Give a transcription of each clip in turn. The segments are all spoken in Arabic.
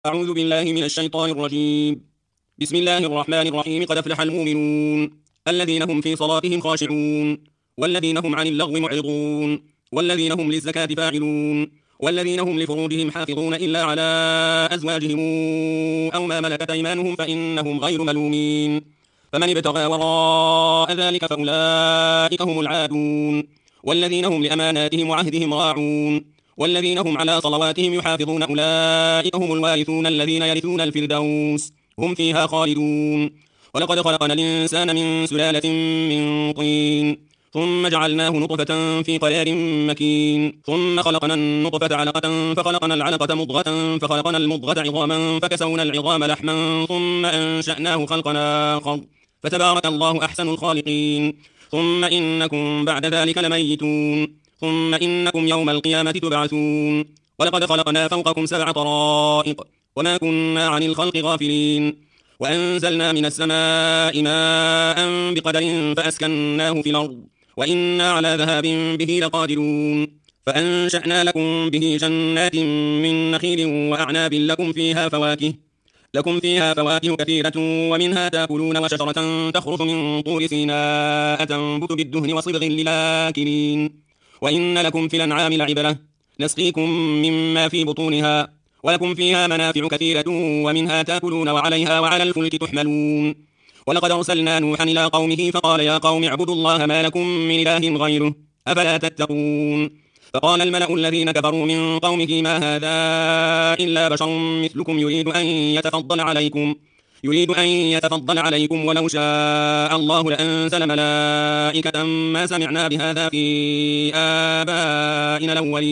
أعوذ بالله من الشيطان الرجيم. بسم الله الرحمن الرحيم. قد أفلح المؤمنون الذين هم في صلاتهم خاشعون والذين هم عن اللغو معرضون والذين هم للزكاة فاعلون والذين هم لفروجهم حافظون إلا على أزواجهم أو ما ملكت أيمانهم فإنهم غير ملومين. فمن ابتغى وراء ذلك فأولئك هم العادون والذين هم لأماناتهم وعهدهم راعون والذين هم على صلواتهم يحافظون أولئك هم الوارثون الذين يرثون الفردوس هم فيها خالدون. ولقد خلقنا الإنسان من سلالة من طين ثم جعلناه نطفة في قرار مكين ثم خلقنا النطفة علقة فخلقنا العلقة مضغة فخلقنا المضغة عظاما فكسونا العظام لحما ثم أنشأناه خلقا آخر فتبارك الله أحسن الخالقين. ثم إنكم بعد ذلك لميتون ثم إنكم يوم القيامة تبعثون. ولقد خلقنا فوقكم 7 طرائق وما كنا عن الخلق غافلين وأنزلنا من السماء ماء بقدر فأسكناه في الأرض وإنا على ذهاب به لقادرون. فأنشأنا لكم به جنات من نخيل وأعناب لكم فيها فواكه كثيرة ومنها تأكلون وشجرة تخرج من طور سيناء تنبت بالدهن وصبغ للآكلين. وإن لكم في الأنعام لعبرة نسقيكم مما في بطونها ولكم فيها منافع كثيرة ومنها تأكلون وعليها وعلى الفلك تحملون. ولقد أرسلنا نوحا إلى قومه فقال يا قوم اعبدوا الله ما لكم من إله غيره أفلا تتقون. فقال الملأ الذين كفروا من قومه ما هذا إلا بشر مثلكم يريد أن يتفضل عليكم ولو شاء الله لأنزل ملائكة ما سمعنا بهذا في آبائنا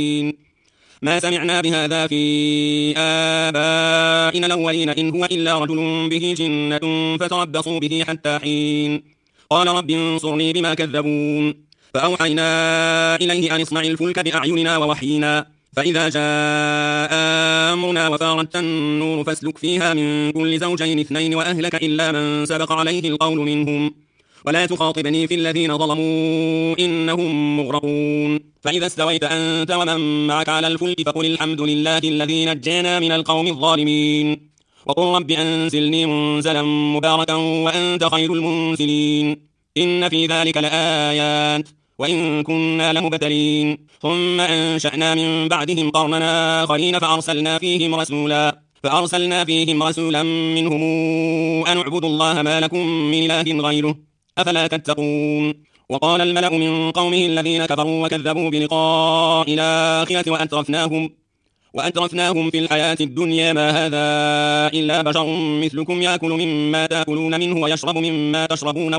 الأولين إن هو إلا رجل به جنة فتربصوا به حتى حين. قال رب انصرني بما كذبون. فأوحينا إليه أن اصنع الفلك بأعيننا ووحينا فإذا جاء أمرنا وفارت النور فاسلك فيها من كل زوجين 2 وأهلك إلا من سبق عليه القول منهم ولا تخاطبني في الذين ظلموا إنهم مغرقون. فإذا استويت أنت ومن معك على الفلك فقل الحمد لله الذي نجانا من القوم الظالمين وقل رب أنزلني منزلا مباركا وأنت خير المنزلين. إن في ذلك لآيات وإن كنا لمبتلين. ثم أنشأنا من بعدهم قرنا آخرين فأرسلنا فيهم رسولا منهم أن اعبدوا الله ما لكم من إله غيره أفلا تتقون. وقال الملأ من قومه الذين كفروا وكذبوا بلقاء الآخرة وأترفناهم في الحياة الدنيا ما هذا إلا بشر مثلكم يأكل مما تأكلون منه ويشرب مما تشربون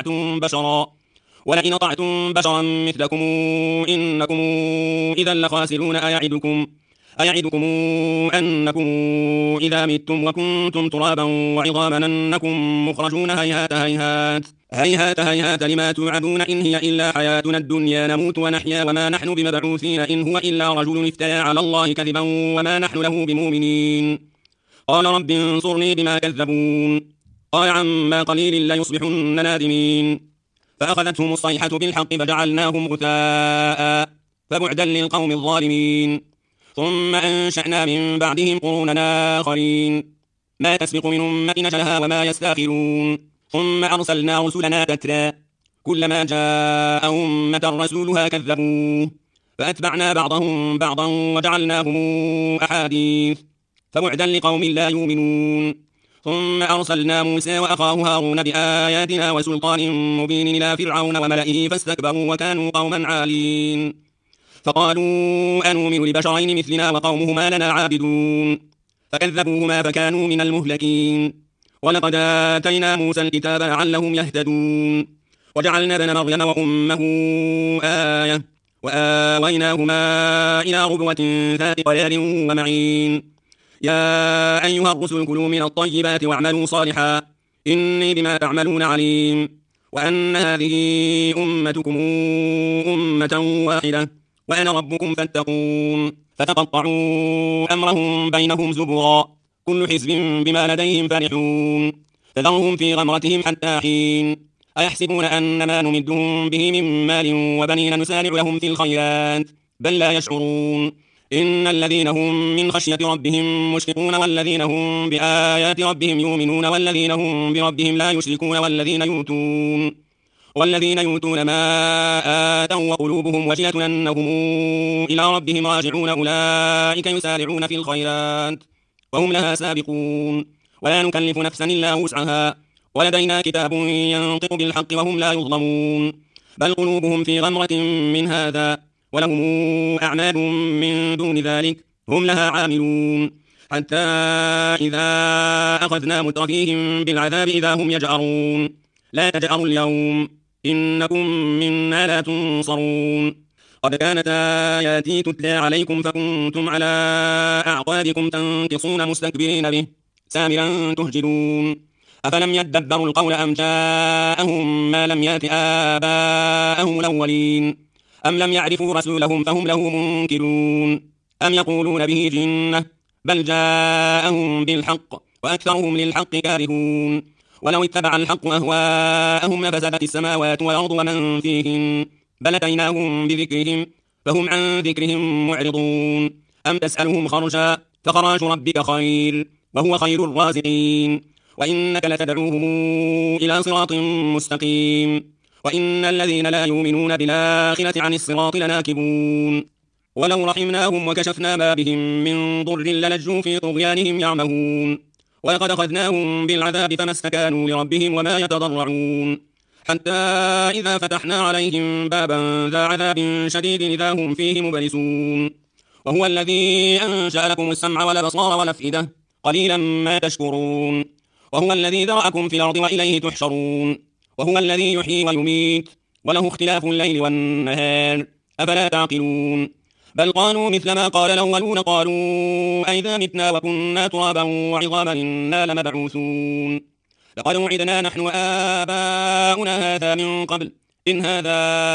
ولئن أطعتم بشرا مثلكم إنكم إذا لخاسرون. أيعدكم أنكم إذا متم وكنتم ترابا وعظاما أنكم مخرجون هيهات لما توعدون إن هي إلا حياتنا الدنيا نموت ونحيا وما نحن بمبعوثين إن هو إلا رجل افترى على الله كذبا وما نحن له بمؤمنين. قال رب انصرني بما كذبون. قال عما قليل ليصبحن نادمين. فأخذتهم الصيحة بالحق فجعلناهم غثاء فبعدا للقوم الظالمين. ثم أنشأنا من بعدهم قرونا آخرين ما تسبق من أمة أجلها وما يستأخرون. ثم أرسلنا رسلنا تترى كلما جاء أمة رسولها كذبوه فأتبعنا بعضهم بعضا وجعلناهم أحاديث فبعدا لقوم لا يؤمنون. ثم أرسلنا موسى وأخاه هارون بآياتنا وسلطان مبين إلى فرعون وملئه فاستكبروا وكانوا قوما عالين. فقالوا أنؤمن لبشرين مثلنا وقومهما لنا عابدون فكذبوهما فكانوا من المهلكين. ولقد آتينا موسى الكتاب لعلهم يهتدون وجعلنا ابن مريم وأمه آية وآويناهما إلى ربوة ذات قرار ومعين. يا أيها الرسل كلوا من الطيبات واعملوا صالحا إني بما تعملون عليم. وأن هذه أمتكم أمة واحدة وأنا ربكم فاتقون. فتقطعوا أمرهم بينهم زبرا كل حزب بما لديهم فرحون. فذرهم في غمرتهم حتى حين. أيحسبون أن ما نمدهم به من مال وبنين نسارع لهم في الخيرات بل لا يشعرون. إن الذين هم من خشية ربهم مشفقون والذين هم بآيات ربهم يؤمنون والذين هم بربهم لا يشركون والذين يؤتون ما آتوا وقلوبهم وجلة أنهم إلى ربهم راجعون أولئك يسارعون في الخيرات وهم لها سابقون ولا نكلف نفسا إلا وسعها ولدينا كتاب ينطق بالحق وهم لا يظلمون بل قلوبهم في غمرة من هذا ولهم أعمال من دون ذلك هم لها عاملون حتى إذا أخذنا مترفيهم بالعذاب إذا هم يجأرون لا تجأروا اليوم إنكم منا لا تنصرون قد كانت آياتي تتلى عليكم فكنتم على أعقابكم تنكصون مستكبرين به سامرا تهجرون أفلم يدبروا القول أم جاءهم ما لم يأت آباءهم الأولين أم لم يعرفوا رسولهم فهم له منكرون أم يقولون به جنة بل جاءهم بالحق وأكثرهم للحق كارهون ولو اتبع الحق أهواءهم لفسدت السماوات والأرض ومن فيهن بل أتيناهم بذكرهم فهم عن ذكرهم معرضون أم تسألهم خرجا فخراج ربك خير وهو خير الرازقين وإنك لتدعوهم إلى صراط مستقيم وإن الذين لا يؤمنون بالآخرة عن الصراط لناكبون ولو رحمناهم وكشفنا ما بهم من ضر للجوا في طغيانهم يعمهون ولقد أخذناهم بالعذاب فما استكانوا لربهم وما يتضرعون حتى إذا فتحنا عليهم بابا ذا عذاب شديد إذا هم فيه مبلسون وهو الذي أنشأ لكم السمع والأبصار والأفئدة قليلا ما تشكرون وهو الذي ذرأكم في الأرض وإليه تحشرون وهو الذي يحيي ويميت وله اختلاف الليل والنهار أفلا تعقلون بل قالوا مثل ما قال الأولون قالوا أئذا متنا وكنا ترابا وعظاما إنا لمبعوثون لقد وعدنا نحن وآباؤنا هذا من قبل إن هذا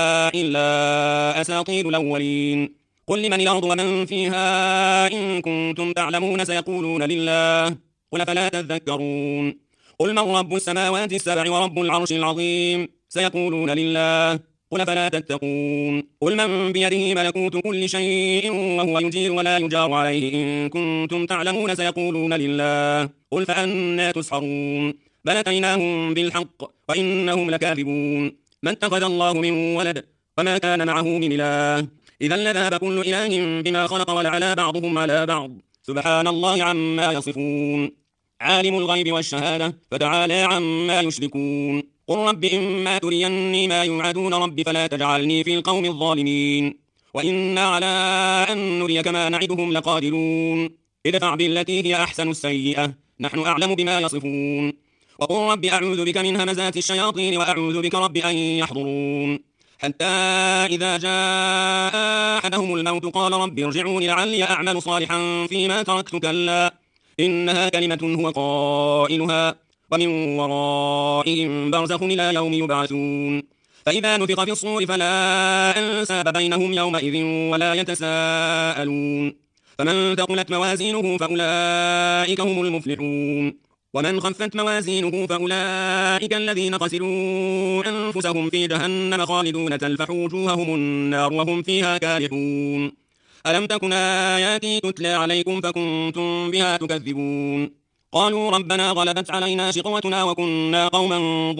إلا أساطير الأولين قل لمن الأرض ومن فيها إن كنتم تعلمون سيقولون لله قل فلا تذكرون قل من رب السماوات السبع ورب العرش العظيم سيقولون لله قل فلا تتقون قل من بيده ملكوت كل شيء وهو يجير ولا يجار عليه إن كنتم تعلمون سيقولون لله قل فأنى تسحرون بل أتيناهم بالحق وإنهم لكاذبون ما اتخذ الله من ولد وما كان معه من إله إذا لذهب كل إله بما خلق ولعلى بعضهم على بعض سبحان الله عما يصفون عالم الغيب والشهادة فتعالى عما يشركون قل رب إما تريني ما يوعدون رب فلا تجعلني في القوم الظالمين وإنا على أن نريك ما نعدهم لقادرون ادفع بالتي هي أحسن السيئة نحن أعلم بما يصفون وقل رب أعوذ بك من همزات الشياطين وأعوذ بك رب أن يحضرون حتى إذا جاء أحدهم الموت قال رب ارجعون لعلي أعمل صالحا فيما تركت كلا إنها كلمة هو قائلها ومن ورائهم برزخ إلى يوم يبعثون فإذا نفخ في الصور فلا أنساب بينهم يومئذ ولا يتساءلون فمن ثقلت موازينه فأولئك هم المفلحون ومن خفت موازينه فأولئك الذين خسروا أنفسهم في جهنم خالدون تلفح وجوههم النار وهم فيها كالحون ألم تكن آياتي تتلى عليكم فكنتم بها تكذبون قالوا ربنا غلبت علينا شقوتنا وكنا قوما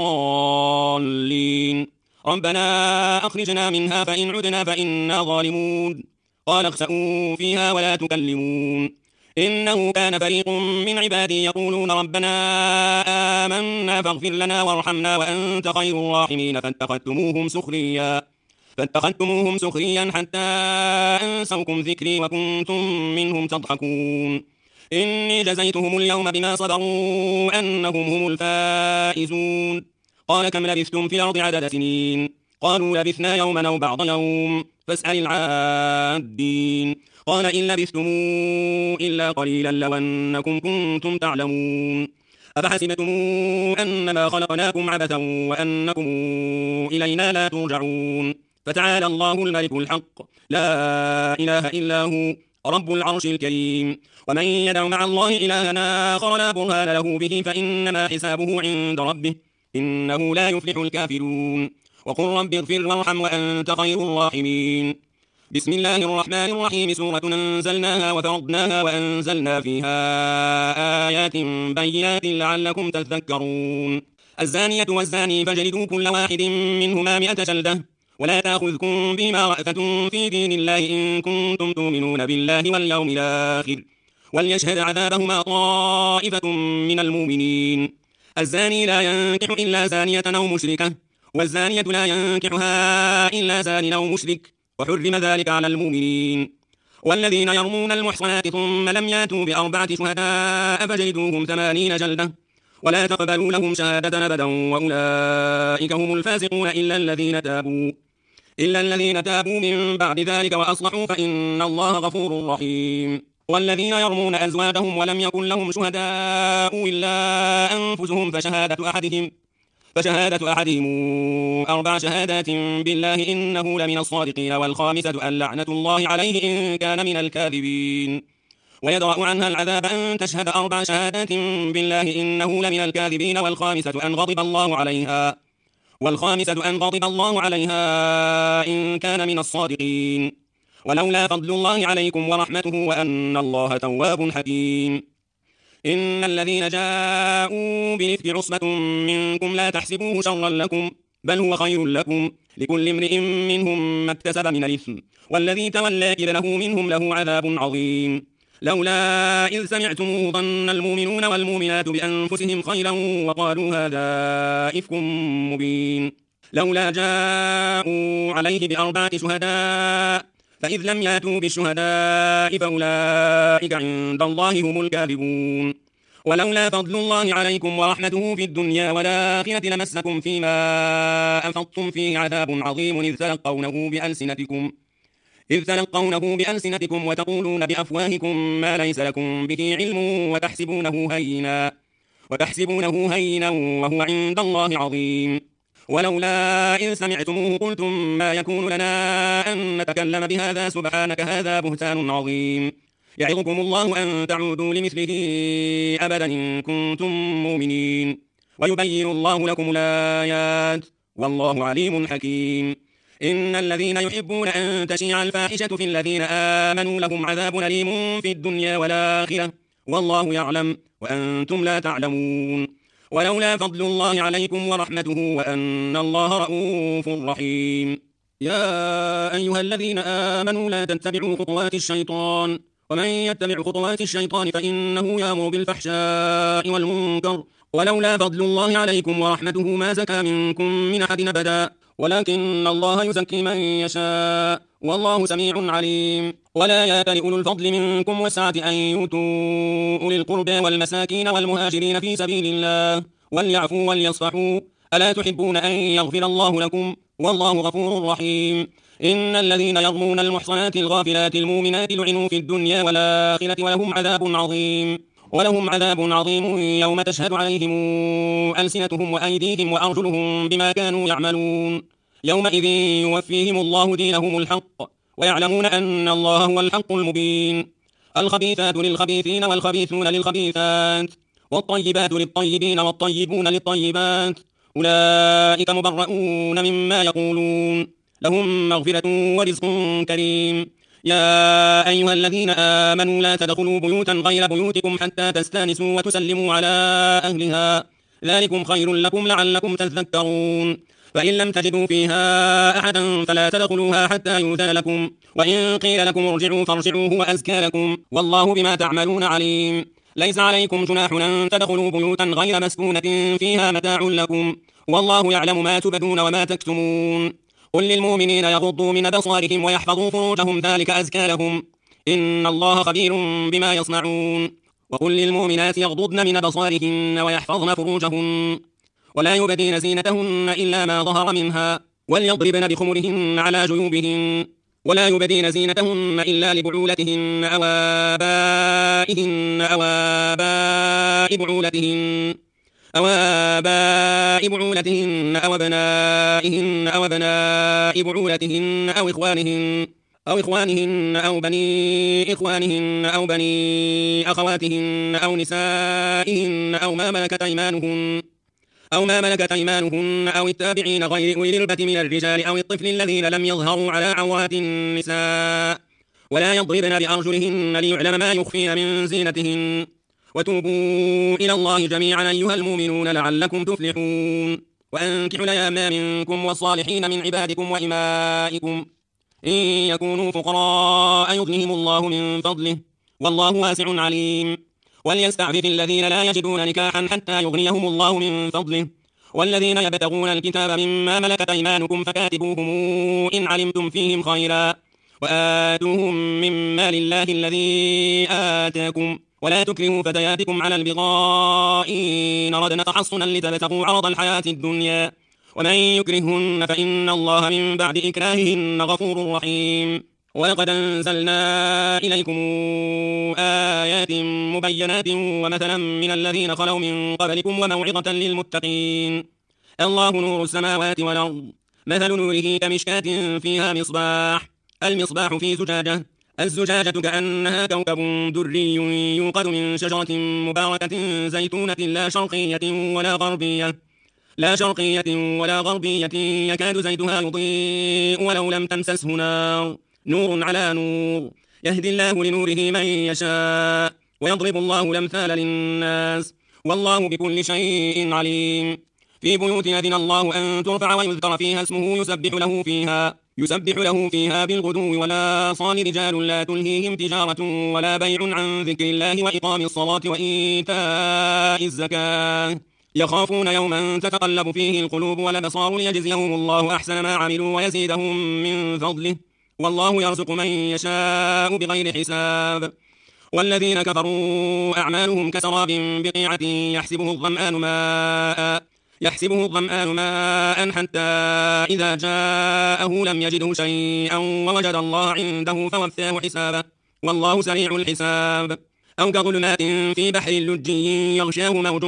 ضالين ربنا أخرجنا منها فإن عدنا فإنا ظالمون قال اخسئوا فيها ولا تكلمون إنه كان فريق من عبادي يقولون ربنا آمنا فاغفر لنا وارحمنا وأنت خير الراحمين فاتخذتموهم سخريا حتى أنسوكم ذكري وكنتم منهم تضحكون إني جزيتهم اليوم بما صبروا أنهم هم الفائزون قال كم لبثتم في الأرض عدد سنين قالوا لبثنا يوما أو بعض يوم فاسأل العادين قال إن لبثتم إلا قليلا لو أنكم كنتم تعلمون أفحسبتم أنما خلقناكم عبثا وأنكم إلينا لا ترجعون فتعالى الله الملك الحق لا إله إلا هو رب العرش الكريم ومن يدع مع الله إلها آخر لا برهان له به فإنما حسابه عند ربه إنه لا يفلح الكافرون وقل رب اغفر وارحم وأنت خير الراحمين بسم الله الرحمن الرحيم سورة أنزلناها وفرضناها وأنزلنا فيها آيات بينات لعلكم تذكرون الزانية والزاني فاجلدوا كل واحد منهما 100 جلدة ولا تأخذكم بما رأفة في دين الله إن كنتم تؤمنون بالله واليوم الآخر وليشهد عذابهما طائفة من المؤمنين الزاني لا ينكح إلا زانية أو مشركة والزانية لا ينكحها إلا زان أو مشرك وحرم ذلك على المؤمنين والذين يرمون المحصنات ثم لم ياتوا ب4 شهداء فجلدوهم 80 جلدة ولا تقبلوا لهم شهادة أبدا وأولئك هم الفاسقون إلا الذين تابوا من بعد ذلك وأصلحوا فإن الله غفور رحيم والذين يرمون أزواجهم ولم يكن لهم شهداء إلا أنفسهم فشهادة أحدهم 4 شهادات بالله إنه لمن الصادقين والخامسة أن لعنة الله عليه إن كان من الكاذبين ويدرأ عنها العذاب أن تشهد 4 شهادات بالله إنه لمن الكاذبين والخامسة أن غضب الله عليها إن كان من الصادقين ولولا فضل الله عليكم ورحمته وأن الله تواب حكيم إن الذين جاءوا بالإفك عصبة منكم لا تحسبوه شرا لكم بل هو خير لكم لكل امرئ منهم ما اكتسب من الإثم والذي تولى كبره منهم له عذاب عظيم لولا إذ سمعتموه ظن المؤمنون والمؤمنات بأنفسهم خيرا وقالوا هذا إفك مبين لولا جاءوا عليه ب4 شهداء فإذ لم ياتوا بالشهداء فأولئك عند الله هم الكاذبون ولولا فضل الله عليكم ورحمته في الدنيا والآخرة لمسكم فيما أفضتم فيه عذاب عظيم إذ تلقونه بألسنتكم وتقولون بأفواهكم ما ليس لكم به علم وتحسبونه هينا وهو عند الله عظيم ولولا إذ سمعتموه قلتم ما يكون لنا أن نتكلم بهذا سبحانك هذا بهتان عظيم يعظكم الله أن تعودوا لمثله أبدا إن كنتم مؤمنين ويبين الله لكم الآيات والله عليم حكيم إن الذين يحبون أن تشيع الفاحشة في الذين آمنوا لهم عذاب أليم في الدنيا والآخرة والله يعلم وأنتم لا تعلمون ولولا فضل الله عليكم ورحمته وأن الله رؤوف رحيم يا أيها الذين آمنوا لا تتبعوا خطوات الشيطان ومن يتبع خطوات الشيطان فإنه يأمر بالفحشاء والمنكر ولولا فضل الله عليكم ورحمته ما زكى منكم من أحد أبدا ولكن الله يزكي من يشاء والله سميع عليم ولا يأتل أولو الفضل منكم والسعة أن يؤتوا أولي القربى والمساكين والمهاجرين في سبيل الله وليعفوا وليصفحوا ألا تحبون أن يغفر الله لكم والله غفور رحيم إن الذين يرمون المحصنات الغافلات المؤمنات لعنوا في الدنيا والآخرة ولهم عذاب عظيم يوم تشهد عليهم ألسنتهم وأيديهم وأرجلهم بما كانوا يعملون يومئذ يوفيهم الله دينهم الحق ويعلمون أن الله هو الحق المبين الخبيثات للخبيثين والخبيثون للخبيثات والطيبات للطيبين والطيبون للطيبات أولئك مبرؤون مما يقولون لهم مغفرة ورزق كريم يا أيها الذين آمنوا لا تدخلوا بيوتا غير بيوتكم حتى تستانسوا وتسلموا على أهلها ذلكم خير لكم لعلكم تذكرون فإن لم تجدوا فيها أحدا فلا تدخلوها حتى يؤذن لكم وإن قيل لكم ارجعوا فارجعوا هو أزكى لكم والله بما تعملون عليم ليس عليكم جناح أن تدخلوا بيوتا غير مسكونة فيها متاع لكم والله يعلم ما تبدون وما تكتمون قل للمؤمنين يغضوا من أبصارهم ويحفظوا فروجهم ذلك أزكى لهم إن الله خبير بما يصنعون وقل للمؤمنات يغضضن من أبصارهن ويحفظن فروجهن ولا يبدين زينتهن إلا ما ظهر منها وليضربن بخمرهن على جيوبهن ولا يبدين زينتهن إلا لبعولتهن أو آباء بعولتهن أو أبنائهن أو أبناء بعولتهن أو إخوانهن أو بني إخوانهن أو بني أخواتهن أو نسائهن أو ما ملكت أيمانهن أو التابعين غير أولي الإربة من الرجال أو الطفل الذين لم يظهروا على عورات النساء ولا يضربن بأرجلهن ليعلم ما يخفين من زينتهن وتوبوا إلى الله جميعا أيها المؤمنون لعلكم تفلحون وأنكحوا الأيام منكم والصالحين من عبادكم وإمائكم إن يكونوا فقراء يغنهم الله من فضله والله واسع عليم وليستعفف الذين لا يجدون نكاحا حتى يغنيهم الله من فضله والذين يبتغون الكتاب مما ملكت أيمانكم فكاتبوهم إن علمتم فيهم خيرا وآتوهم من مال الله الذي آتاكم ولا تكرهوا فتياتكم على البغاء إن أردنا تحصنا لتبتغوا عرض الحياة الدنيا ومن يكرهن فإن الله من بعد إكراههن غفور رحيم ولقد أنزلنا إليكم آيات مبينات ومثلا من الذين خلوا من قبلكم وموعظة للمتقين الله نور السماوات والأرض مثل نوره كمشكاة فيها مصباح المصباح في زجاجة الزجاجة كأنها كوكب دري يوقد من شجرة مباركة زيتونة لا شرقية ولا غربية يكاد زيتها يضيء ولو لم تمسسه نار نور على نور يهدي الله لنوره من يشاء ويضرب الله الأمثال للناس والله بكل شيء عليم في بيوت أذن الله أن ترفع ويذكر فيها اسمه يسبح له فيها بالغدو والآصال رجال لا تلهيهم تجارة ولا بيع عن ذكر الله وإقام الصلاة وإيتاء الزكاة يخافون يوما تتقلب فيه القلوب والأبصار ليجزيهم الله أحسن ما عملوا ويزيدهم من فضله والله يرزق من يشاء بغير حساب والذين كفروا أعمالهم كسراب بقيعة يحسبه الظمآن ماء حتى إذا جاءه لم يجده شيئا ووجد الله عنده فوفاه حسابه والله سريع الحساب أو كظلمات في بحر لجي يغشاه موج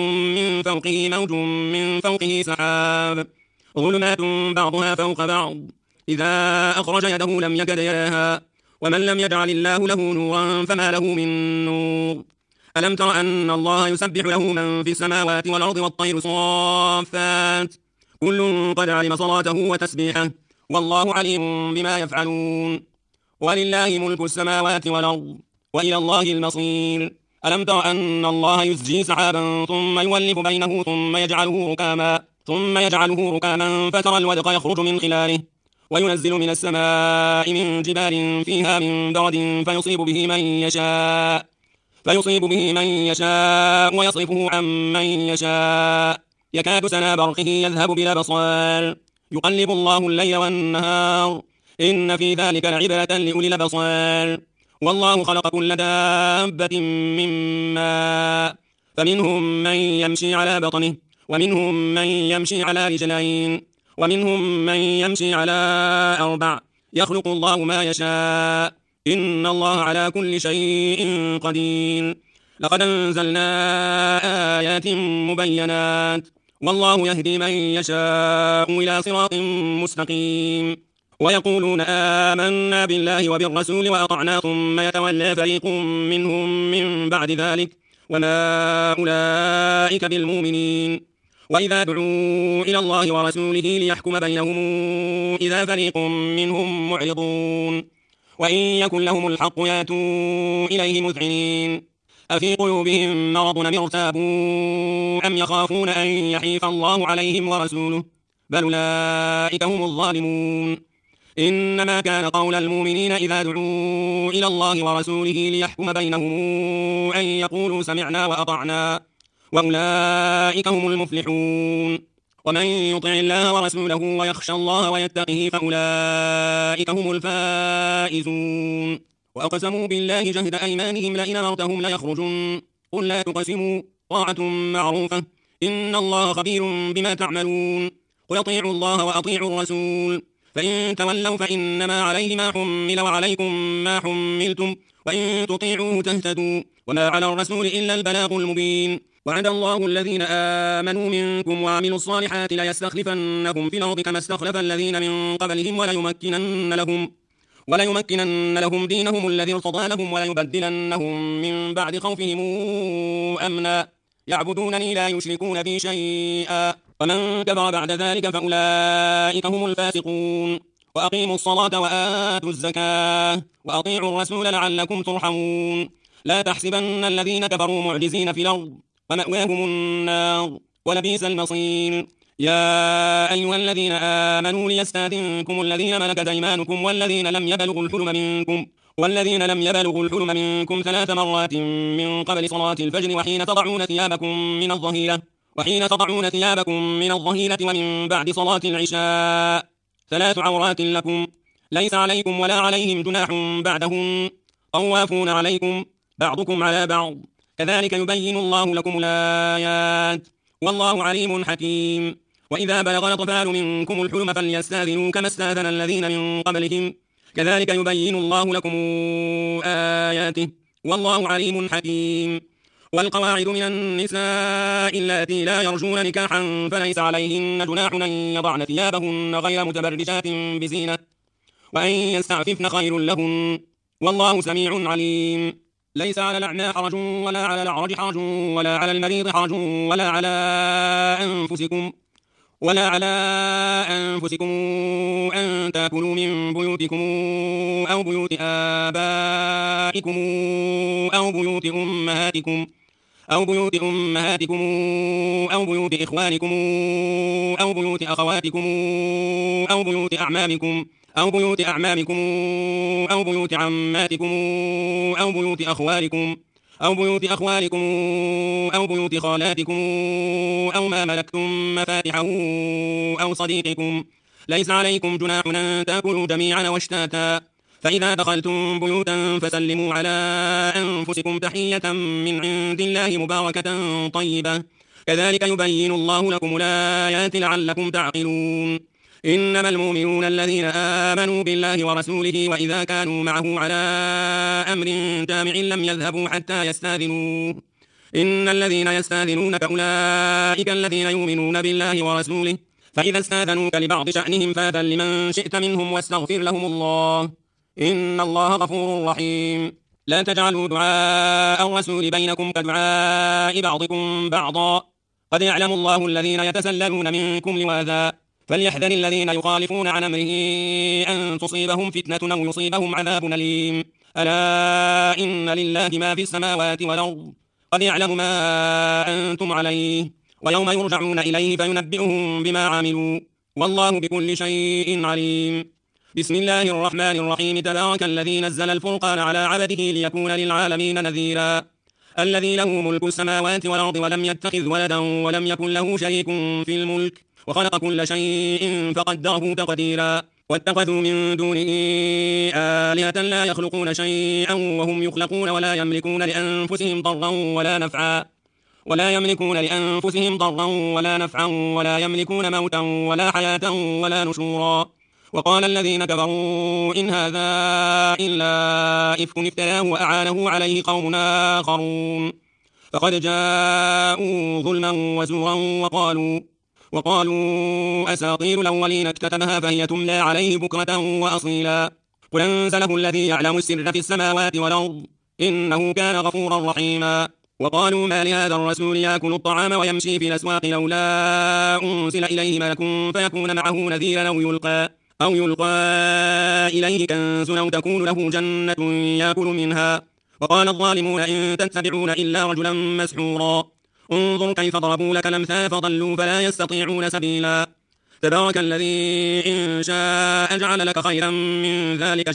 من فوقه سحاب ظلمات بعضها فوق بعض إذا أخرج يده لم يكد يراها ومن لم يجعل الله له نورا فما له من نور ألم تر أن الله يسبح له من في السماوات والأرض والطير صافات كل قد علم صلاته وتسبيحه والله عليم بما يفعلون ولله ملك السماوات والأرض وإلى الله المصير ألم تر أن الله يزجي سحابا ثم يولف بينه ثم يجعله ركاما فترى الودق يخرج من خلاله وينزل من السماء من جبال فيها من برد فيصيب به من يشاء ويصرفه عن من يشاء يكاد سنا برقه يذهب بالأبصار يقلب الله الليل والنهار إن في ذلك لعبرة لأولي الأبصار والله خلق كل دابة من ماء فمنهم من يمشي على بطنه ومنهم من يمشي على رجلين ومنهم من يمشي على 4 يخلق الله ما يشاء إن الله على كل شيء قدير لقد أنزلنا آيات مبينات والله يهدي من يشاء إلى صراط مستقيم ويقولون آمنا بالله وبالرسول وأطعنا ثم يتولى فريق منهم من بعد ذلك وما أولئك بالمؤمنين وإذا دعوا إلى الله ورسوله ليحكم بينهم إذا فريق منهم معرضون وإن يكن لهم الحق ياتوا إليه مذعنين أفي قلوبهم مرض أم ارتابوا أم يخافون أن يحيف الله عليهم ورسوله بل أولئك هم الظالمون إنما كان قول المؤمنين إذا دعوا إلى الله ورسوله ليحكم بينهم أن يقولوا سمعنا وأطعنا وأولئك هم المفلحون ومن يطع الله ورسوله ويخشى الله ويتقه فأولئك هم الفائزون وأقسموا بالله جهد أيمانهم لئن أمرتهم ليخرجن قل لا تقسموا طاعة معروفة إن الله خبير بما تعملون قل اطيعوا الله وأطيعوا الرسول فإن تولوا فإنما عليه ما حمل وعليكم ما حملتم وإن تطيعوه تهتدوا وما على الرسول إلا البلاغ المبين وعد الله الذين آمنوا منكم وعملوا الصالحات ليستخلفنكم في الأرض كما استخلف الذين من قبلهم وليمكنن لهم دينهم الذي ارتضى لهم وليبدلنهم من بعد خوفهم أمنا يعبدونني لا يشركون بي شيئا ومن كفر بعد ذلك فأولئك هم الفاسقون. وأقيموا الصلاة وآتوا الزكاة وأطيعوا الرسول لعلكم ترحمون. لا تحسبن الذين كفروا معجزين في الأرض ومأواهم النار ولبئس المصير. يا أيها الذين آمنوا ليستأذنكم الذين ملكت أيمانكم والذين لم يبلغوا الحلم منكم 3 مرات من قبل صلاة الفجر وحين تضعون ثيابكم من الظهيرة ومن بعد صلاة العشاء 3 عورات لكم ليس عليكم ولا عليهم جناح بعدهن طوافون عليكم بعضكم على بعض كذلك يبين الله لكم الآيات والله عليم حكيم. وإذا بلغ الأطفال منكم الحلم فليستأذنوا كما استأذن الذين من قبلهم كذلك يبين الله لكم آياته والله عليم حكيم. والقواعد من النساء اللاتي لا يرجون نكاحا فليس عليهن جناح أن يضعن ثيابهن غير متبرجات بزينة وأن يستعففن خير لهن والله سميع عليم. ليس على الأعمى حرج ولا على الأعرج حرج ولا على المريض حرج ولا على أنفسكم أن تأكلوا من بيوتكم أو بيوت آبائكم أو بيوت أمهاتكم أو بيوت إخوانكم أو بيوت أخواتكم أو بيوت أعمامكم أو بيوت أعمامكم أو بيوت عماتكم أو بيوت أخوالكم أو بيوت خالاتكم أو ما ملكتم مفاتحه أو صديقكم. ليس عليكم جناح أن تأكلوا جميعا واشتاتا فإذا دخلتم بيوتا فسلموا على أنفسكم تحية من عند الله مباركة طيبة كذلك يبين الله لكم الآيات لعلكم تعقلون. إنما المؤمنون الذين آمنوا بالله ورسوله وإذا كانوا معه على أمر جامع لم يذهبوا حتى يستأذنوه. إن الذين يستأذنونك أولئك الذين يؤمنون بالله ورسوله فإذا استأذنوك لبعض شأنهم فأذن لمن شئت منهم واستغفر لهم الله إن الله غفور رحيم. لا تجعلوا دعاء الرسول بينكم كدعاء بعضكم بعضا قد يعلم الله الذين يتسللون منكم لواذا فليحذر الذين يخالفون عن أمره أن تصيبهم فتنة أو يصيبهم عذاب أليم. ألا إن لله ما في السماوات والأرض قد يعلم ما أنتم عليه ويوم يرجعون إليه فينبئهم بما عملوا والله بكل شيء عليم. بسم الله الرحمن الرحيم. تبارك الذي نزل الفرقان على عبده ليكون للعالمين نذيرا الذي له ملك السماوات والأرض ولم يتخذ ولدا ولم يكن له شريك في الملك وخلق كل شيء فقدره تقديرا. واتخذوا من دونه آلهة لا يخلقون شيئا وهم يخلقون ولا يملكون لأنفسهم ضرا ولا نفعا ولا يملكون موتا ولا حياة ولا نشورا. وقال الذين كفروا إن هذا إلا إفك افتراه وأعانه عليه قوم آخرون فقد جاءوا ظلما وزورا وقالوا أساطير الأولين اكتتبها فهي تملى عليه بكرة وأصيلا. قل أنزله الذي يعلم السر في السماوات والأرض إنه كان غفورا رحيما. وقالوا ما لهذا الرسول يأكل الطعام ويمشي في الأسواق لولا أنزل إليه ملك فيكون معه نذيرا أو يلقى إليه كنز أو تكون له جنة يأكل منها. وقال الظالمون إن تتبعون إلا رجلا مسحورا. انظر كيف ضربوا لك الأمثال فضلوا فلا يستطيعون سبيلا. تبارك الذي إن شاء جعل لك خيرا من ذلك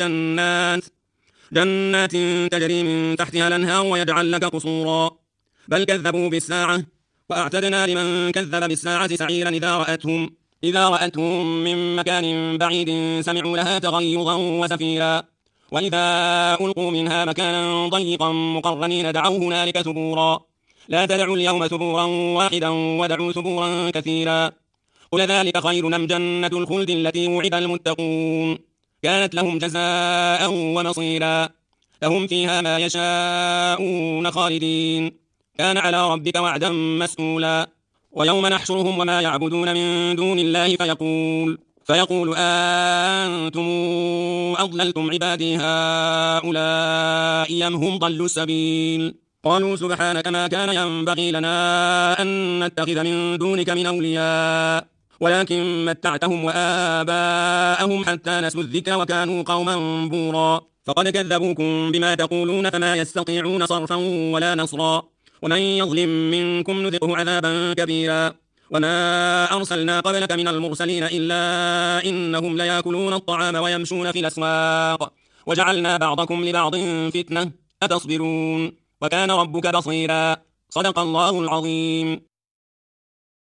جنات تجري من تحتها الأنهار ويجعل لك قصورا بل كذبوا بالساعة وأعتدنا لمن كذب بالساعة سعيرا إذا رأتهم من مكان بعيد سمعوا لها تغيظا وزفيرا وإذا ألقوا منها مكانا ضيقا مقرنين دعوا هنالك ثبورا لا تدعوا اليوم ثبورا واحدا ودعوا ثبورا كثيرا. قل ذلك خير أم جنة الخلد التي وعد المتقون كانت لهم جزاء ومصيرا لهم فيها ما يشاءون خالدين كان على ربك وعدا مسئولا. ويوم نحشرهم وما يعبدون من دون الله فيقول أنتم أضللتم عبادي هؤلاء أم هم ضلوا السبيل قالوا سبحانك ما كان ينبغي لنا أن نتخذ من دونك من أولياء ولكن متعتهم وآباءهم حتى نسوا الذكر وكانوا قوما بورا فقد كذبوكم بما تقولون فما يستطيعون صرفا ولا نصرا ومن يظلم منكم نذقه عذابا كبيرا وما أرسلنا قبلك من المرسلين إلا إنهم ليأكلون الطعام ويمشون في الأسواق وجعلنا بعضكم لبعض فتنة أتصبرون وكان ربك بصيرا صدق الله العظيم.